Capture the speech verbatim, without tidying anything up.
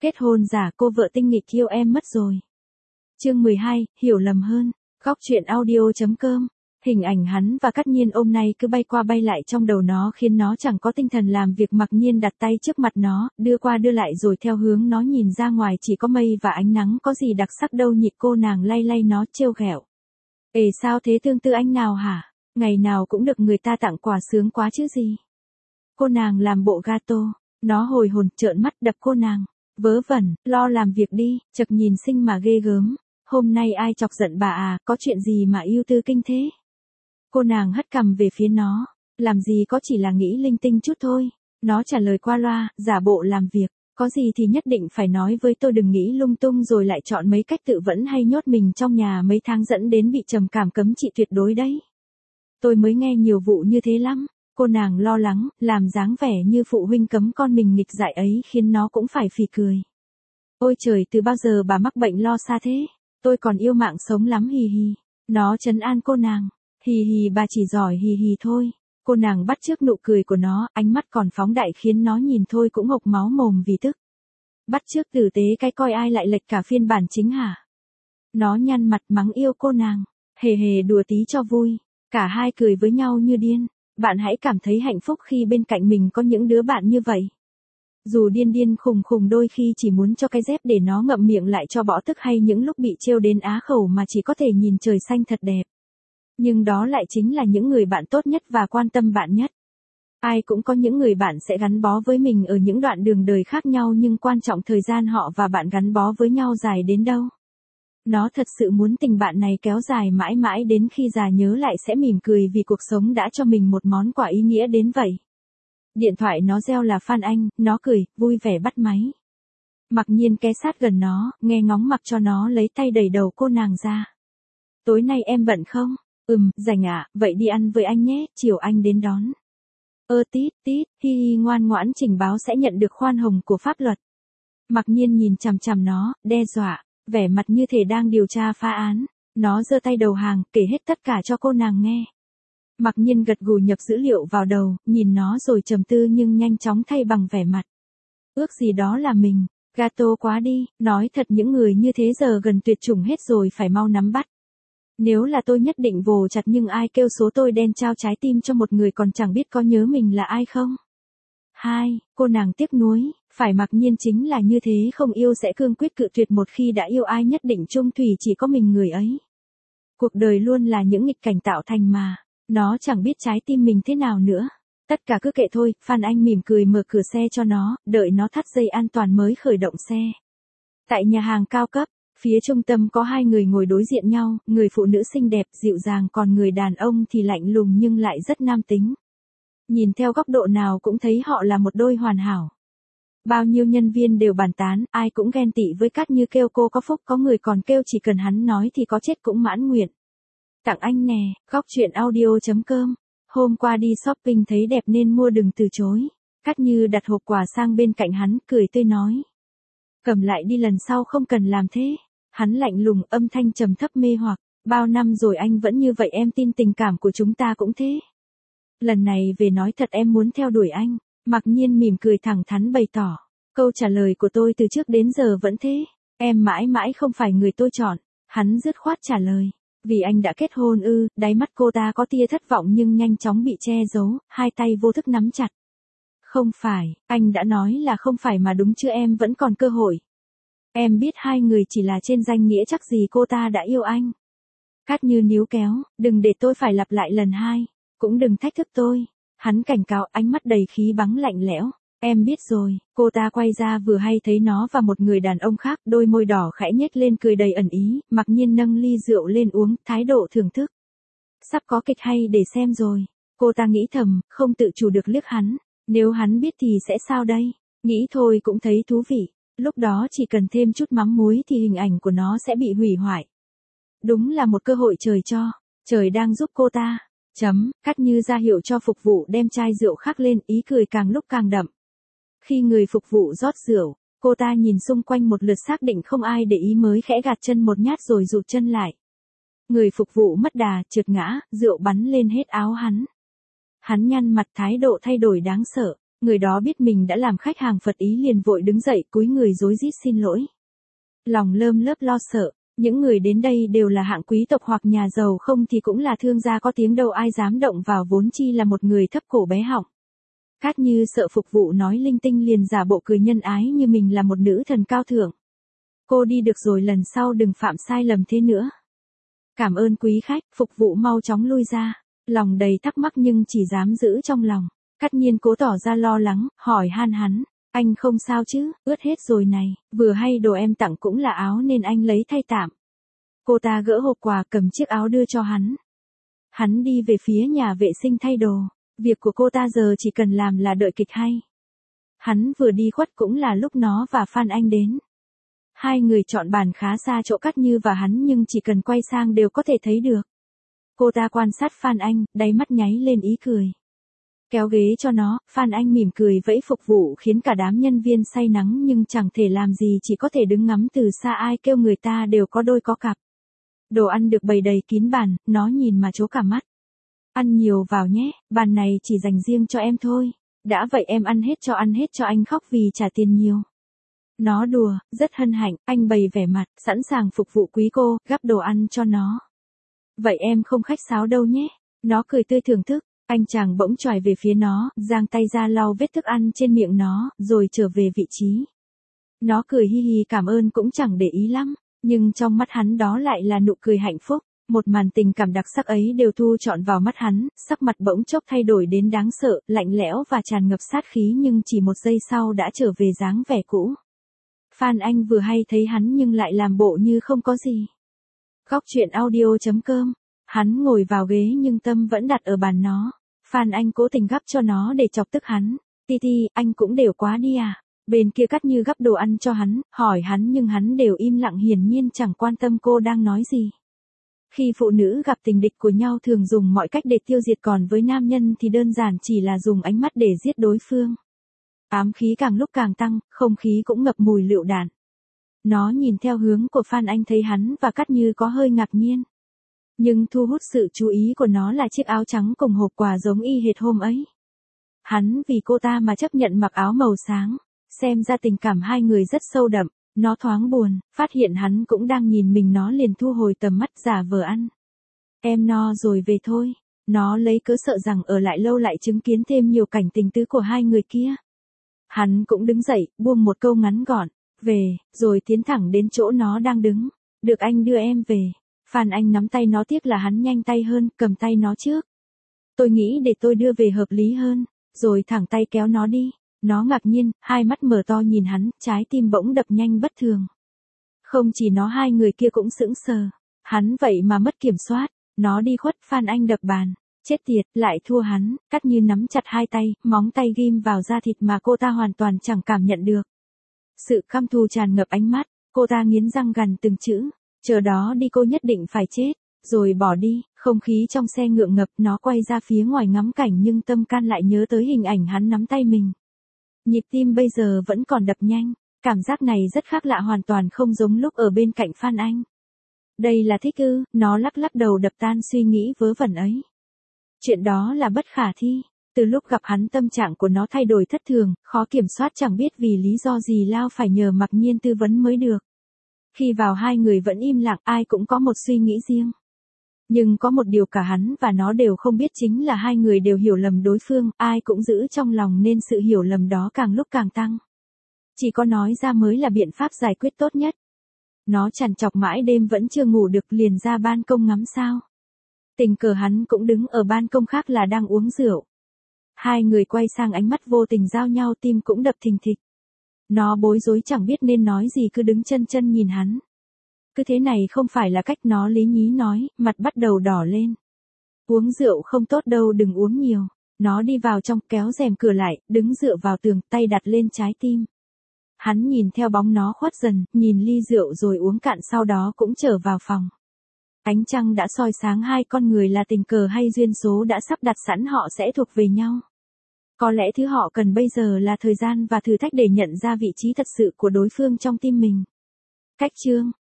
Kết hôn giả, cô vợ tinh nghịch yêu em mất rồi. Chương mười hai, hiểu lầm hơn. Góc truyện audio chấm com. Hình ảnh hắn và Cát Nhiên ôm nay cứ bay qua bay lại trong đầu nó khiến nó chẳng có tinh thần làm việc. Mặc nhiên đặt tay trước mặt nó, đưa qua đưa lại rồi theo hướng nó nhìn ra ngoài chỉ có mây và ánh nắng, có gì đặc sắc đâu nhỉ. Cô nàng lay lay nó trêu ghẹo. Ê sao thế, tương tư anh nào hả? Ngày nào cũng được người ta tặng quà sướng quá chứ gì. Cô nàng làm bộ gato. Nó hồi hồn trợn mắt đập cô nàng. Vớ vẩn, lo làm việc đi, chật nhìn xinh mà ghê gớm. Hôm nay ai chọc giận bà à, có chuyện gì mà yêu tư kinh thế? Cô nàng hất cằm về phía nó. Làm gì có, chỉ là nghĩ linh tinh chút thôi. Nó trả lời qua loa, giả bộ làm việc. Có gì thì nhất định phải nói với tôi, đừng nghĩ lung tung rồi lại chọn mấy cách tự vẫn hay nhốt mình trong nhà mấy tháng dẫn đến bị trầm cảm cấm trị tuyệt đối đấy. Tôi mới nghe nhiều vụ như thế lắm. Cô nàng lo lắng, làm dáng vẻ như phụ huynh cấm con mình nghịch dại ấy khiến nó cũng phải phì cười. Ôi trời, từ bao giờ bà mắc bệnh lo xa thế? Tôi còn yêu mạng sống lắm hì hì. Nó trấn an cô nàng. Hì hì, bà chỉ giỏi hì hì thôi. Cô nàng bắt chước nụ cười của nó, ánh mắt còn phóng đại khiến nó nhìn thôi cũng hộc máu mồm vì tức. Bắt chước tử tế cái coi ai lại lệch cả phiên bản chính hả? Nó nhăn mặt mắng yêu cô nàng. Hề hề đùa tí cho vui. Cả hai cười với nhau như điên. Bạn hãy cảm thấy hạnh phúc khi bên cạnh mình có những đứa bạn như vậy. Dù điên điên khùng khùng đôi khi chỉ muốn cho cái dép để nó ngậm miệng lại cho bỏ tức, hay những lúc bị trêu đến á khẩu mà chỉ có thể nhìn trời xanh thật đẹp. Nhưng đó lại chính là những người bạn tốt nhất và quan tâm bạn nhất. Ai cũng có những người bạn sẽ gắn bó với mình ở những đoạn đường đời khác nhau, nhưng quan trọng thời gian họ và bạn gắn bó với nhau dài đến đâu. Nó thật sự muốn tình bạn này kéo dài mãi mãi đến khi già nhớ lại sẽ mỉm cười vì cuộc sống đã cho mình một món quà ý nghĩa đến vậy. Điện thoại nó reo là Phan Anh, nó cười, vui vẻ bắt máy. Mặc nhiên ké sát gần nó, nghe ngóng mặc cho nó lấy tay đẩy đầu cô nàng ra. Tối nay em bận không? Ừm, rảnh ạ, vậy đi ăn với anh nhé, chiều anh đến đón. Ơ tít, tít, hi hi, ngoan ngoãn trình báo sẽ nhận được khoan hồng của pháp luật. Mặc nhiên nhìn chằm chằm nó, đe dọa, vẻ mặt như thể đang điều tra phá án. Nó giơ tay đầu hàng, kể hết tất cả cho cô nàng nghe. Mặc nhiên gật gù nhập dữ liệu vào đầu, nhìn nó rồi trầm tư nhưng nhanh chóng thay bằng vẻ mặt. Ước gì đó là mình, gato quá đi, nói thật những người như thế giờ gần tuyệt chủng hết rồi, phải mau nắm bắt. Nếu là tôi nhất định vồ chặt, nhưng ai kêu số tôi đen trao trái tim cho một người còn chẳng biết có nhớ mình là ai không. Hai, cô nàng tiếc nuối, phải Mặc nhiên chính là như thế, không yêu sẽ cương quyết cự tuyệt, một khi đã yêu ai nhất định chung thủy chỉ có mình người ấy. Cuộc đời luôn là những nghịch cảnh tạo thành mà, nó chẳng biết trái tim mình thế nào nữa. Tất cả cứ kệ thôi, Phan Anh mỉm cười mở cửa xe cho nó, đợi nó thắt dây an toàn mới khởi động xe. Tại nhà hàng cao cấp, phía trung tâm có hai người ngồi đối diện nhau, người phụ nữ xinh đẹp, dịu dàng, còn người đàn ông thì lạnh lùng nhưng lại rất nam tính. Nhìn theo góc độ nào cũng thấy họ là một đôi hoàn hảo. Bao nhiêu nhân viên đều bàn tán, ai cũng ghen tị với Cát Như, kêu cô có phúc, có người còn kêu chỉ cần hắn nói thì có chết cũng mãn nguyện. Tặng anh nè, góc truyện audio chấm com. Hôm qua đi shopping thấy đẹp nên mua, đừng từ chối. Cát Như đặt hộp quà sang bên cạnh hắn, cười tươi nói. Cầm lại đi, lần sau không cần làm thế. Hắn lạnh lùng, âm thanh trầm thấp mê hoặc. Bao năm rồi anh vẫn như vậy, em tin tình cảm của chúng ta cũng thế. Lần này về nói thật em muốn theo đuổi anh. Mặc nhiên mỉm cười thẳng thắn bày tỏ. Câu trả lời của tôi từ trước đến giờ vẫn thế. Em mãi mãi không phải người tôi chọn. Hắn dứt khoát trả lời. Vì anh đã kết hôn ư? Đáy mắt cô ta có tia thất vọng nhưng nhanh chóng bị che giấu, hai tay vô thức nắm chặt. Không phải, anh đã nói là không phải mà đúng chứ, em vẫn còn cơ hội. Em biết hai người chỉ là trên danh nghĩa, chắc gì cô ta đã yêu anh. Cát Như níu kéo, đừng để tôi phải lặp lại lần hai, cũng đừng thách thức tôi. Hắn cảnh cáo, ánh mắt đầy khí bắn lạnh lẽo. Em biết rồi. Cô ta quay ra vừa hay thấy nó và một người đàn ông khác, đôi môi đỏ khẽ nhếch lên cười đầy ẩn ý. Mặc nhiên nâng ly rượu lên uống, thái độ thưởng thức. Sắp có kịch hay để xem rồi. Cô ta nghĩ thầm, không tự chủ được liếc hắn. Nếu hắn biết thì sẽ sao đây? Nghĩ thôi cũng thấy thú vị. Lúc đó chỉ cần thêm chút mắm muối thì hình ảnh của nó sẽ bị hủy hoại. Đúng là một cơ hội trời cho. Trời đang giúp cô ta. Chấm, Cát Như ra hiệu cho phục vụ đem chai rượu khác lên, ý cười càng lúc càng đậm. Khi người phục vụ rót rượu, cô ta nhìn xung quanh một lượt xác định không ai để ý mới khẽ gạt chân một nhát rồi rụt chân lại. Người phục vụ mất đà, trượt ngã, rượu bắn lên hết áo hắn. Hắn nhăn mặt, thái độ thay đổi đáng sợ. Người đó biết mình đã làm khách hàng phật ý liền vội đứng dậy cúi người rối rít xin lỗi. Lòng lơm lớp lo sợ, những người đến đây đều là hạng quý tộc hoặc nhà giàu không thì cũng là thương gia có tiếng đâu ai dám động vào vốn chi là một người thấp cổ bé họng. Cát Như sợ phục vụ nói linh tinh liền giả bộ cười nhân ái như mình là một nữ thần cao thượng. Cô đi được rồi lần sau đừng phạm sai lầm thế nữa. Cảm ơn quý khách, phục vụ mau chóng lui ra. Lòng đầy thắc mắc nhưng chỉ dám giữ trong lòng. Cát Nhiên cố tỏ ra lo lắng, hỏi han hắn. Anh không sao chứ, ướt hết rồi này, vừa hay đồ em tặng cũng là áo nên anh lấy thay tạm. Cô ta gỡ hộp quà cầm chiếc áo đưa cho hắn. Hắn đi về phía nhà vệ sinh thay đồ. Việc của cô ta giờ chỉ cần làm là đợi kịch hay. Hắn vừa đi khuất cũng là lúc nó và Phan Anh đến. Hai người chọn bàn khá xa chỗ Cát Như và hắn nhưng chỉ cần quay sang đều có thể thấy được. Cô ta quan sát Phan Anh, đáy mắt nháy lên ý cười. Kéo ghế cho nó, Phan Anh mỉm cười vẫy phục vụ khiến cả đám nhân viên say nắng nhưng chẳng thể làm gì chỉ có thể đứng ngắm từ xa ai kêu người ta đều có đôi có cặp. Đồ ăn được bày đầy kín bàn, nó nhìn mà trố cả mắt. Ăn nhiều vào nhé, bàn này chỉ dành riêng cho em thôi. Đã vậy em ăn hết cho ăn hết cho anh khóc vì trả tiền nhiều. Nó đùa, rất hân hạnh, anh bày vẻ mặt, sẵn sàng phục vụ quý cô, gắp đồ ăn cho nó. Vậy em không khách sáo đâu nhé. Nó cười tươi thưởng thức, anh chàng bỗng chòi về phía nó, giang tay ra lau vết thức ăn trên miệng nó, rồi trở về vị trí. Nó cười hi hi cảm ơn cũng chẳng để ý lắm, nhưng trong mắt hắn đó lại là nụ cười hạnh phúc. Một màn tình cảm đặc sắc ấy đều thu trọn vào mắt hắn, sắc mặt bỗng chốc thay đổi đến đáng sợ, lạnh lẽo và tràn ngập sát khí nhưng chỉ một giây sau đã trở về dáng vẻ cũ. Phan Anh vừa hay thấy hắn nhưng lại làm bộ như không có gì. Góc truyện audio chấm com. Hắn ngồi vào ghế nhưng tâm vẫn đặt ở bàn nó. Phan Anh cố tình gắp cho nó để chọc tức hắn. Ti Ti, anh cũng đều quá đi à? Bên kia Cát Như gắp đồ ăn cho hắn, hỏi hắn nhưng hắn đều im lặng hiển nhiên chẳng quan tâm cô đang nói gì. Khi phụ nữ gặp tình địch của nhau thường dùng mọi cách để tiêu diệt còn với nam nhân thì đơn giản chỉ là dùng ánh mắt để giết đối phương. Ám khí càng lúc càng tăng, không khí cũng ngập mùi lựu đạn. Nó nhìn theo hướng của Phan Anh thấy hắn và Cát Như có hơi ngạc nhiên. Nhưng thu hút sự chú ý của nó là chiếc áo trắng cùng hộp quà giống y hệt hôm ấy. Hắn vì cô ta mà chấp nhận mặc áo màu sáng, xem ra tình cảm hai người rất sâu đậm. Nó thoáng buồn, phát hiện hắn cũng đang nhìn mình nó liền thu hồi tầm mắt giả vờ ăn. Em no rồi về thôi. Nó lấy cớ sợ rằng ở lại lâu lại chứng kiến thêm nhiều cảnh tình tứ của hai người kia. Hắn cũng đứng dậy, buông một câu ngắn gọn, về, rồi tiến thẳng đến chỗ nó đang đứng. Được anh đưa em về. Phan Anh nắm tay nó tiếc là hắn nhanh tay hơn, cầm tay nó trước. Tôi nghĩ để tôi đưa về hợp lý hơn, rồi thẳng tay kéo nó đi. Nó ngạc nhiên, hai mắt mở to nhìn hắn, trái tim bỗng đập nhanh bất thường. Không chỉ nó hai người kia cũng sững sờ. Hắn vậy mà mất kiểm soát. Nó đi khuất, Phan Anh đập bàn. Chết tiệt, lại thua hắn, Cát Như nắm chặt hai tay, móng tay ghim vào da thịt mà cô ta hoàn toàn chẳng cảm nhận được. Sự căm thù tràn ngập ánh mắt, cô ta nghiến răng gằn từng chữ. Chờ đó đi cô nhất định phải chết. Rồi bỏ đi, không khí trong xe ngượng ngập, nó quay ra phía ngoài ngắm cảnh nhưng tâm can lại nhớ tới hình ảnh hắn nắm tay mình. Nhịp tim bây giờ vẫn còn đập nhanh, cảm giác này rất khác lạ hoàn toàn không giống lúc ở bên cạnh Phan Anh. Đây là thích ư, nó lắc lắc đầu đập tan suy nghĩ vớ vẩn ấy. Chuyện đó là bất khả thi, từ lúc gặp hắn tâm trạng của nó thay đổi thất thường, khó kiểm soát chẳng biết vì lý do gì Lao phải nhờ Mặc Nhiên tư vấn mới được. Khi vào hai người vẫn im lặng ai cũng có một suy nghĩ riêng. Nhưng có một điều cả hắn và nó đều không biết chính là hai người đều hiểu lầm đối phương, ai cũng giữ trong lòng nên sự hiểu lầm đó càng lúc càng tăng. Chỉ có nói ra mới là biện pháp giải quyết tốt nhất. Nó trằn trọc mãi đêm vẫn chưa ngủ được liền ra ban công ngắm sao. Tình cờ hắn cũng đứng ở ban công khác là đang uống rượu. Hai người quay sang ánh mắt vô tình giao nhau tim cũng đập thình thịch. Nó bối rối chẳng biết nên nói gì cứ đứng chân chân nhìn hắn. Cứ thế này không phải là cách nó lý nhí nói, mặt bắt đầu đỏ lên. Uống rượu không tốt đâu đừng uống nhiều. Nó đi vào trong kéo rèm cửa lại, đứng dựa vào tường, tay đặt lên trái tim. Hắn nhìn theo bóng nó khuất dần, nhìn ly rượu rồi uống cạn sau đó cũng trở vào phòng. Ánh trăng đã soi sáng hai con người là tình cờ hay duyên số đã sắp đặt sẵn họ sẽ thuộc về nhau. Có lẽ thứ họ cần bây giờ là thời gian và thử thách để nhận ra vị trí thật sự của đối phương trong tim mình. Cách chương